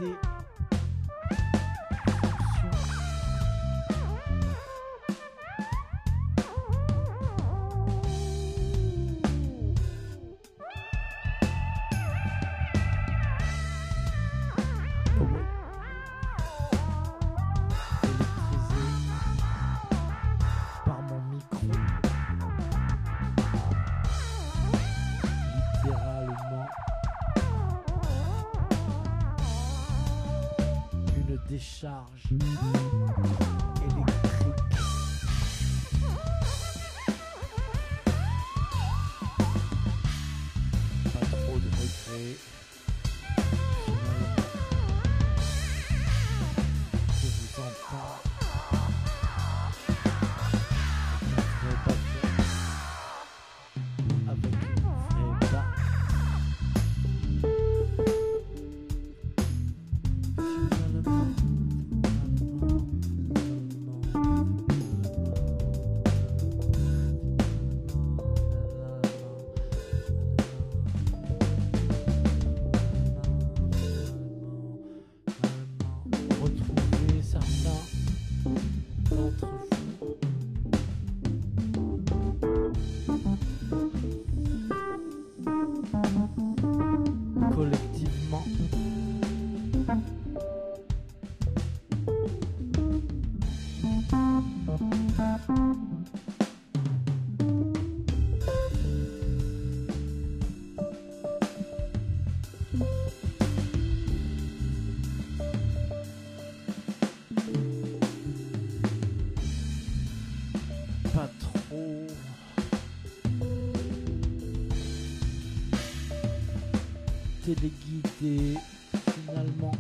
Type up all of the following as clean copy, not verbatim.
téléguidé. Par mon micro, littéralement une décharge électrique. Pas trop de regrets. Je vous entends. Avec une vraie barre. Retrouver certains d'entre vous. Collectivement, pas trop. Téléguidé finalement.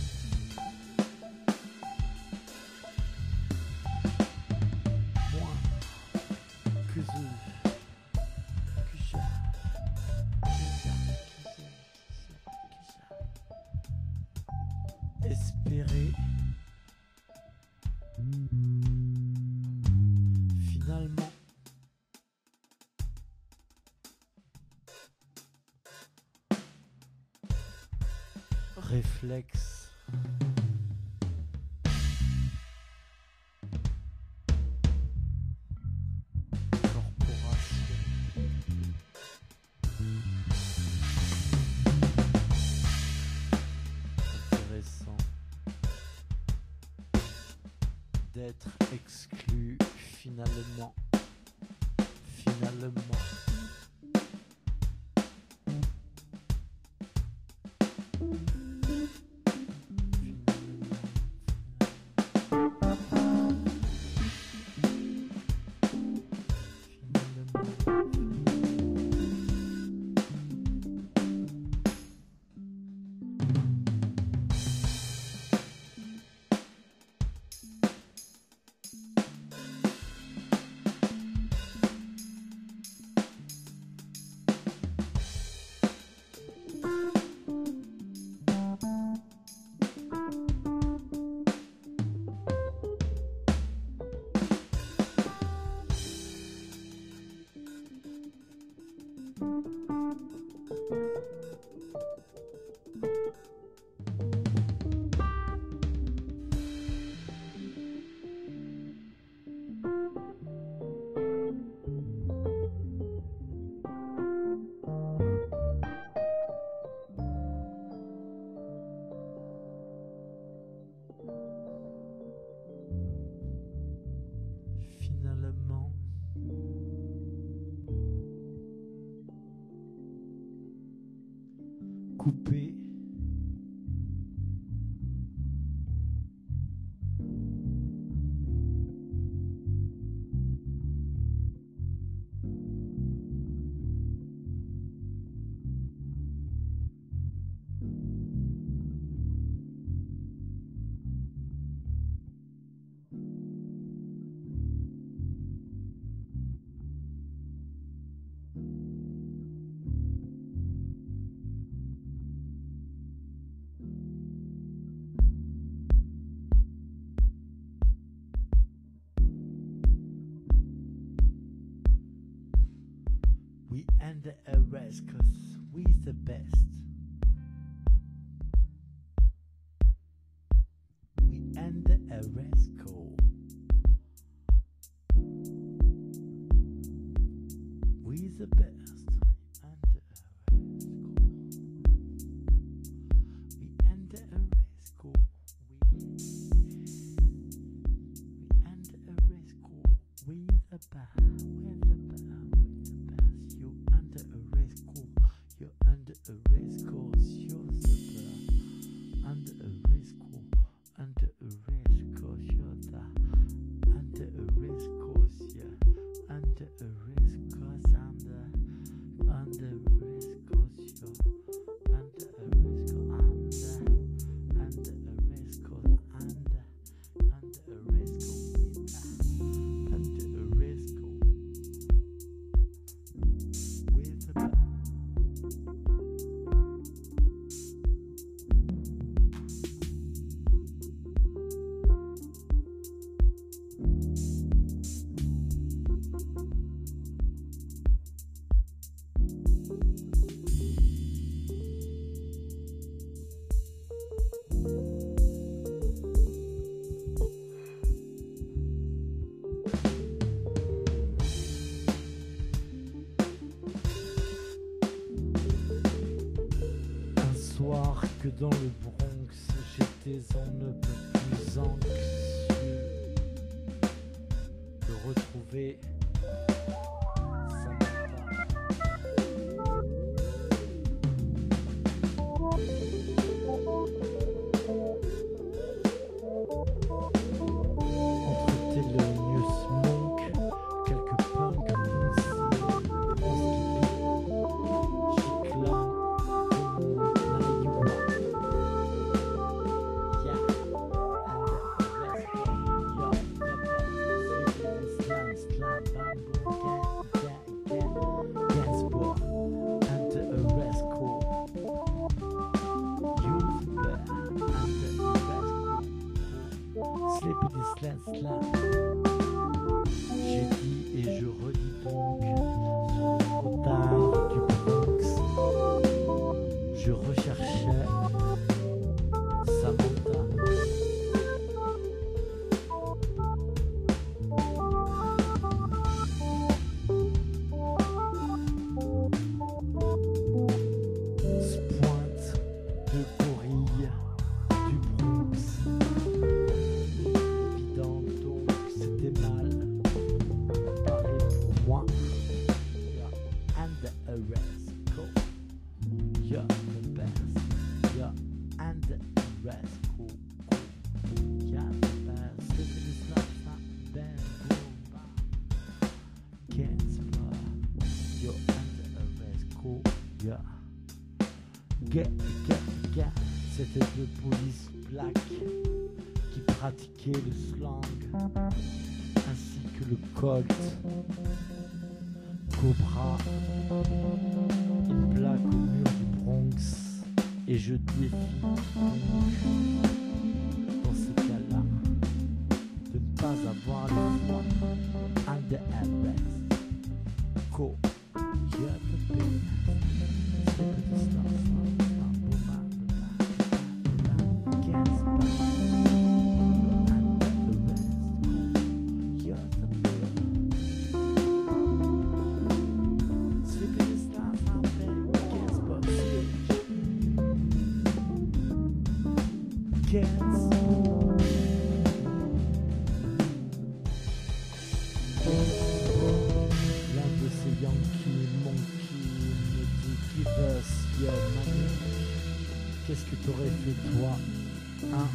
Moins que espérer finalement. Réflexe. Corporation. Intéressant d'être exclu finalement. Finalement. Finalement. Coupé. We end a race 'cause we the best. Eresco. We the best under Eresco. We under Eresco. We under Eresco. We the best. We're the best. We're the best. You under Eresco. You're under Eresco. You're the best. Under Eresco. Under Eresco. You're the under Eresco. Yeah. Under Eresco. Under Eresco. You're under Eresco. Under Eresco. Under Eresco. Under Eresco. With the un soir que dans le Bronx, j'étais en ne plus anxieux de retrouver Samantha. Entre Thelonious Monk, quelques punks Chiclan, Naiwa. Yeah, and Slam, Bamboo, Gainsbourg, and Eresco. Youth Bear, and Eresco. Sleepy Slam. J'ai dit et je redis donc sur les trottoirs du Bronx, je recherchais Samantha. Pointe de gorille du Bronx. Évident donc c'était mal. Pareil pour moi. You're under arrest. Go. You're the best. You're under arrest. Go. You're the best. Look at this love. Bam, boom, bam. Gainsbourg. You're under arrest. Go. Yeah. Get. C'était deux polices black qui pratiquaient le slang ainsi que le colt. Cobra, une plaque au mur du Bronx et je défie donc dans ces cas-là de ne pas avoir les fois under arrest. Go, you're the best. Sleep with the stars. L'un de ces Yankees Monkey me dit give us your money. Qu'est-ce que t'aurais fait toi, hein?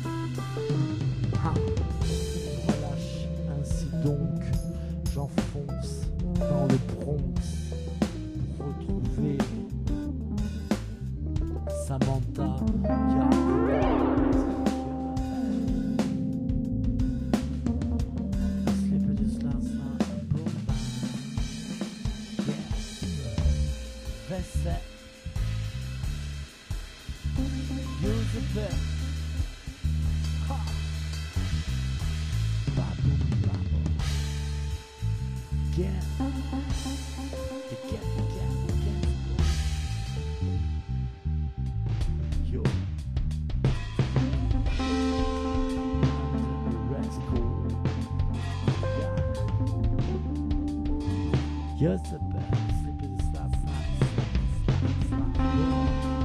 Relâche ainsi donc, j'enfonce dans le Bronx pour retrouver Samantha. You're the best. Ha. Babu. Again. Yo. Under arrest. You're the best. Sleeping slap, slap, slap, slap.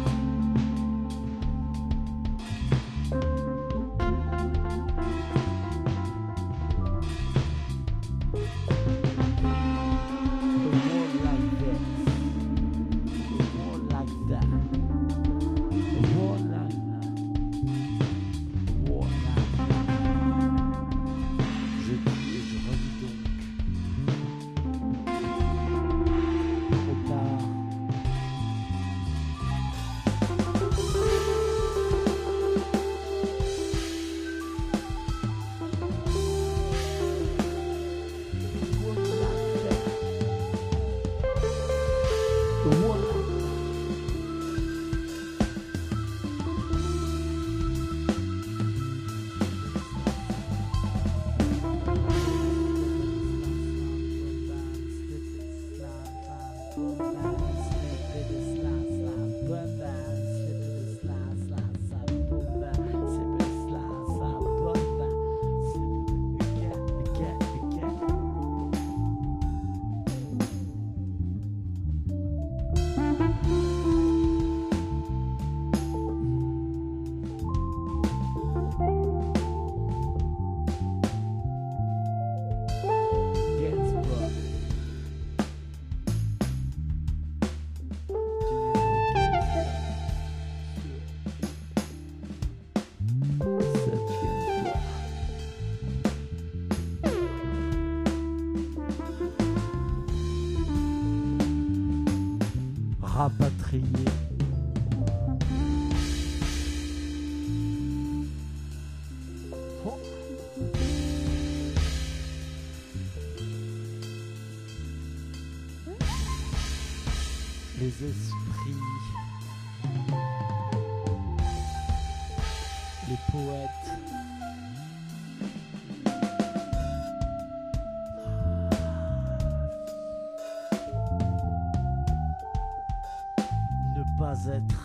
Rapatrié. Oh. Les esprits, les poètes, ne pas être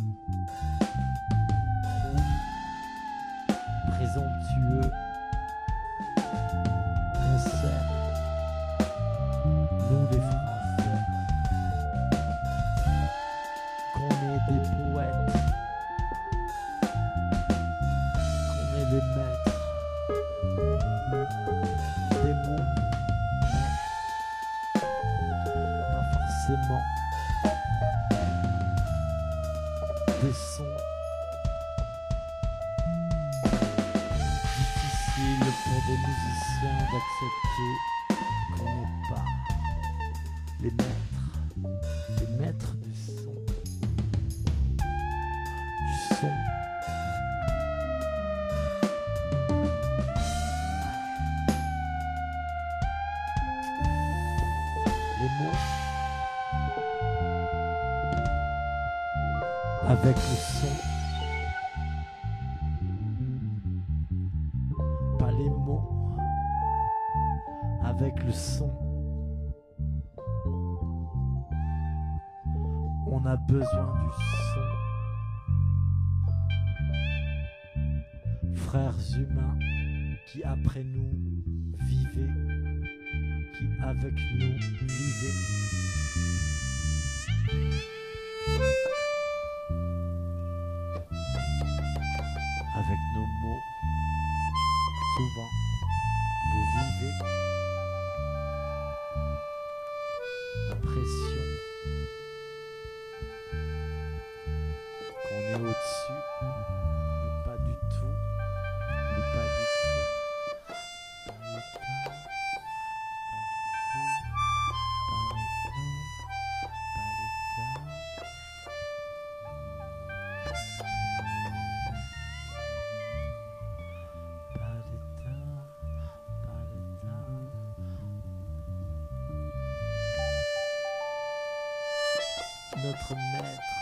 présomptueux, on sait, nous les Français, qu'on est des poètes, qu'on est les maîtres des mots, mais pas forcément des sons. Difficile pour des musiciens d'accepter qu'on n'est pas les maîtres du son. Les mots avec le son. Pas les mots avec le son. On a besoin du son. Frères humains qui après nous vivez, qui avec nous vivez. Avec nos mots, souvent, vous vivez la pression qu'on est au-dessus, mais pas du tout, mais pas du tout, pas du tout, notre maître,